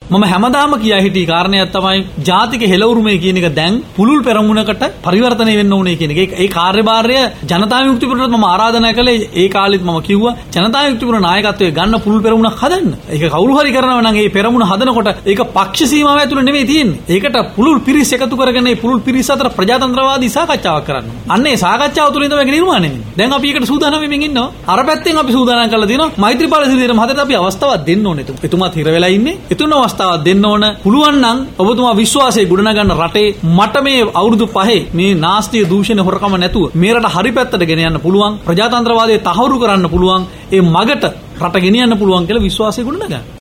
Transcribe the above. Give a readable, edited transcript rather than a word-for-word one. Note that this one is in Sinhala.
මම හැමදාම කියා හිටි කාරණයක් තමයි ජාතික හෙළවුරුමේ කියන එක දැන් පුළුල් පෙරමුණකට පරිවර්තනය වෙන්න ඕනේ කියන එක. ඒ කාර්යභාරය ජනතා විමුක්ති පෙරමුණට මම ආරාධනා කළේ ඒ කාලෙත් මම කිව්වා ජනතා විමුක්ති පෙරමුණ නායකත්වයේ ගන්න පුළුල් පෙරමුණක් හදන්න. ඒක කවුරු හරි කරනවා නම් ඒ පෙරමුණ හදනකොට ඒක පක්ෂ සීමාව ඇතුළේ නෙමෙයි තියෙන්නේ. ඒකට පුළුල් පිරිස් එකතු කරගෙන ඒ පුළුල් පිරිස් අතර ප්‍රජාතන්ත්‍රවාදී සාකච්ඡාවක් කරන්න. අන්න ඒ සාකච්ඡාව තුළින් තමයි නිර්මාණය වෙන්නේ. දැන් අපි ඒකට සූදානම් වෙමින් ඉන්නවා. අර පැත්තෙන් අපි සූදානම් කරලා තියෙනවා මෛත්‍රීපාල සිරිසේන මහත්තයාට අපි අවස්ථාවක් දෙන්න ඕනේ. එතුමාත් හිර වෙලා ඉන්නේ. එතුණ අවස්ථාවක් දෙන්න ඕන. පුළුවන් නම් ඔබතුමා විශ්වාසය ගොඩනගන්න රටේ මට මේ අවුරුදු 5 මේ නාස්තිය දූෂණ හොරකම නැතුව මේ රට හරි පැත්තට ගෙන යන්න පුළුවන්. ප්‍රජාතන්ත්‍රවාදය තහවුරු කරන්න පුළුවන්. ඒ මගට රට ගෙනියන්න පුළුවන් කියලා විශ්වාසය ගොඩනගන්න.